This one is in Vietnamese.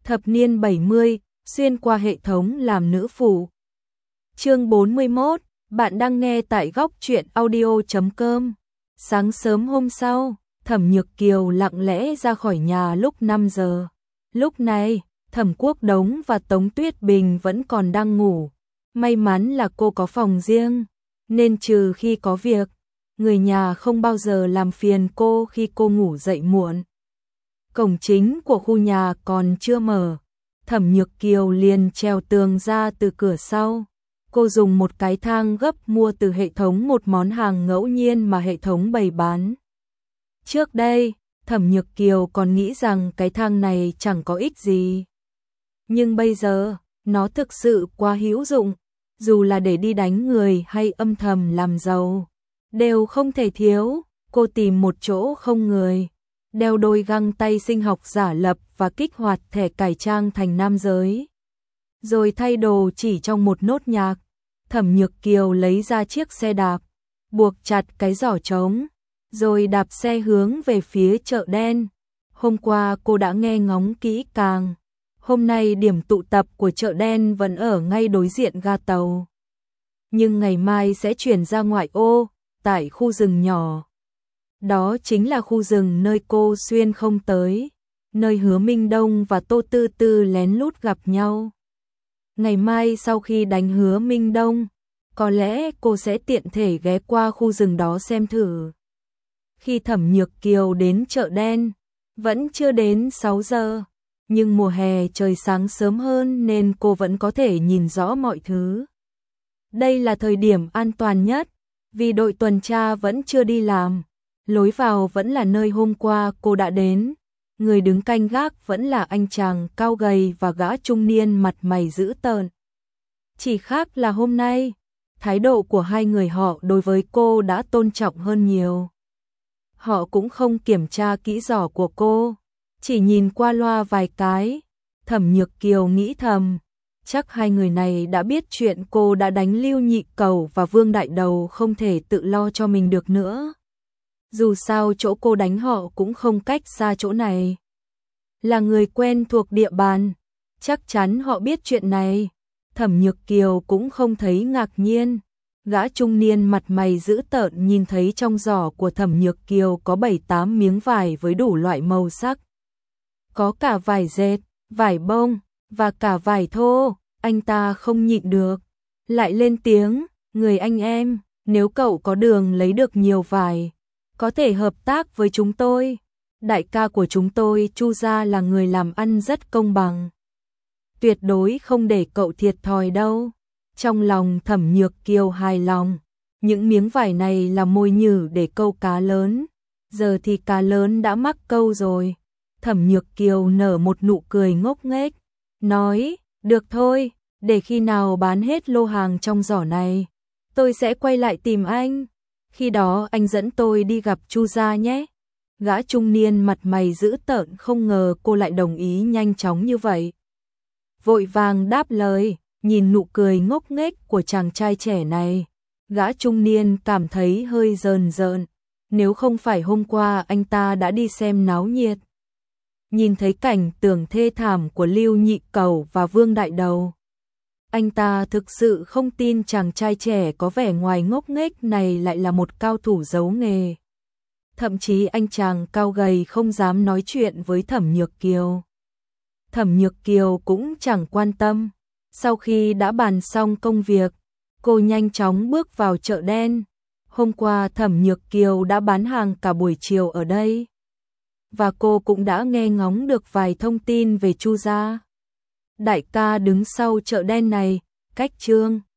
Thập niên 70, xuyên qua hệ thống làm nữ phụ. Chương 41, bạn đang nghe tại góc truyện audio.com. Sáng sớm hôm sau, Thẩm Nhược Kiều lặng lẽ ra khỏi nhà lúc 5 giờ. Lúc này, Thẩm Quốc Đống và Tống Tuyết Bình vẫn còn đang ngủ. May mắn là cô có phòng riêng, nên trừ khi có việc, người nhà không bao giờ làm phiền cô khi cô ngủ dậy muộn. Cổng chính của khu nhà còn chưa mở, Thẩm Nhược Kiều liền trèo tường ra từ cửa sau. Cô dùng một cái thang gấp mua từ hệ thống một món hàng ngẫu nhiên mà hệ thống bày bán. Trước đây, Thẩm Nhược Kiều còn nghĩ rằng cái thang này chẳng có ích gì. Nhưng bây giờ, nó thực sự quá hữu dụng, dù là để đi đánh người hay âm thầm làm giàu, đều không thể thiếu. Cô tìm một chỗ không người, đeo đôi găng tay sinh học giả lập và kích hoạt thẻ cải trang thành nam giới. Rồi thay đồ chỉ trong một nốt nhạc. Thẩm Nhược Kiều lấy ra chiếc xe đạp, buộc chặt cái giỏ trống, rồi đạp xe hướng về phía chợ đen. Hôm qua cô đã nghe ngóng kỹ càng. Hôm nay điểm tụ tập của chợ đen vẫn ở ngay đối diện ga tàu. Nhưng ngày mai sẽ chuyển ra ngoại ô, tại khu rừng nhỏ. Đó chính là khu rừng nơi cô xuyên không tới, nơi Hứa Minh Đông và Tô Tư Tư lén lút gặp nhau. Ngày mai sau khi đánh Hứa Minh Đông, có lẽ cô sẽ tiện thể ghé qua khu rừng đó xem thử. Khi Thẩm Nhược Kiều đến chợ đen, vẫn chưa đến 6 giờ, nhưng mùa hè trời sáng sớm hơn nên cô vẫn có thể nhìn rõ mọi thứ. Đây là thời điểm an toàn nhất, vì đội tuần tra vẫn chưa đi làm. Lối vào vẫn là nơi hôm qua cô đã đến. Người đứng canh gác vẫn là anh chàng cao gầy và gã trung niên mặt mày dữ tợn. Chỉ khác là hôm nay, thái độ của hai người họ đối với cô đã tôn trọng hơn nhiều. Họ cũng không kiểm tra kỹ giỏ của cô, chỉ nhìn qua loa vài cái. Thẩm Nhược Kiều nghĩ thầm, chắc hai người này đã biết chuyện cô đã đánh Lưu Nhị Cầu và Vương Đại Đầu không thể tự lo cho mình được nữa. Dù sao chỗ cô đánh họ cũng không cách xa chỗ này. Là người quen thuộc địa bàn, chắc chắn họ biết chuyện này. Thẩm Nhược Kiều cũng không thấy ngạc nhiên. Gã trung niên mặt mày dữ tợn nhìn thấy trong giỏ của Thẩm Nhược Kiều có 7-8 miếng vải với đủ loại màu sắc. Có cả vải dệt, vải bông, và cả vải thô. Anh ta không nhịn được, lại lên tiếng, người anh em, nếu cậu có đường lấy được nhiều vải, có thể hợp tác với chúng tôi. Đại ca của chúng tôi Chu gia là người làm ăn rất công bằng, tuyệt đối không để cậu thiệt thòi đâu. Trong lòng Thẩm Nhược Kiều hài lòng, những miếng vải này là mồi nhử để câu cá lớn. Giờ thì cá lớn đã mắc câu rồi. Thẩm Nhược Kiều nở một nụ cười ngốc nghếch, nói, được thôi, để khi nào bán hết lô hàng trong giỏ này, tôi sẽ quay lại tìm anh. Khi đó anh dẫn tôi đi gặp Chu gia nhé. Gã trung niên mặt mày dữ tợn không ngờ cô lại đồng ý nhanh chóng như vậy. Vội vàng đáp lời, nhìn nụ cười ngốc nghếch của chàng trai trẻ này. Gã trung niên cảm thấy hơi rờn rợn, nếu không phải hôm qua anh ta đã đi xem náo nhiệt. Nhìn thấy cảnh tượng thê thảm của Lưu Nhị Cầu và Vương Đại Đầu, anh ta thực sự không tin chàng trai trẻ có vẻ ngoài ngốc nghếch này lại là một cao thủ giấu nghề. Thậm chí anh chàng cao gầy không dám nói chuyện với Thẩm Nhược Kiều. Thẩm Nhược Kiều cũng chẳng quan tâm. Sau khi đã bàn xong công việc, cô nhanh chóng bước vào chợ đen. Hôm qua Thẩm Nhược Kiều đã bán hàng cả buổi chiều ở đây, và cô cũng đã nghe ngóng được vài thông tin về Chu gia. Đại ca đứng sau chợ đen này, cách Trương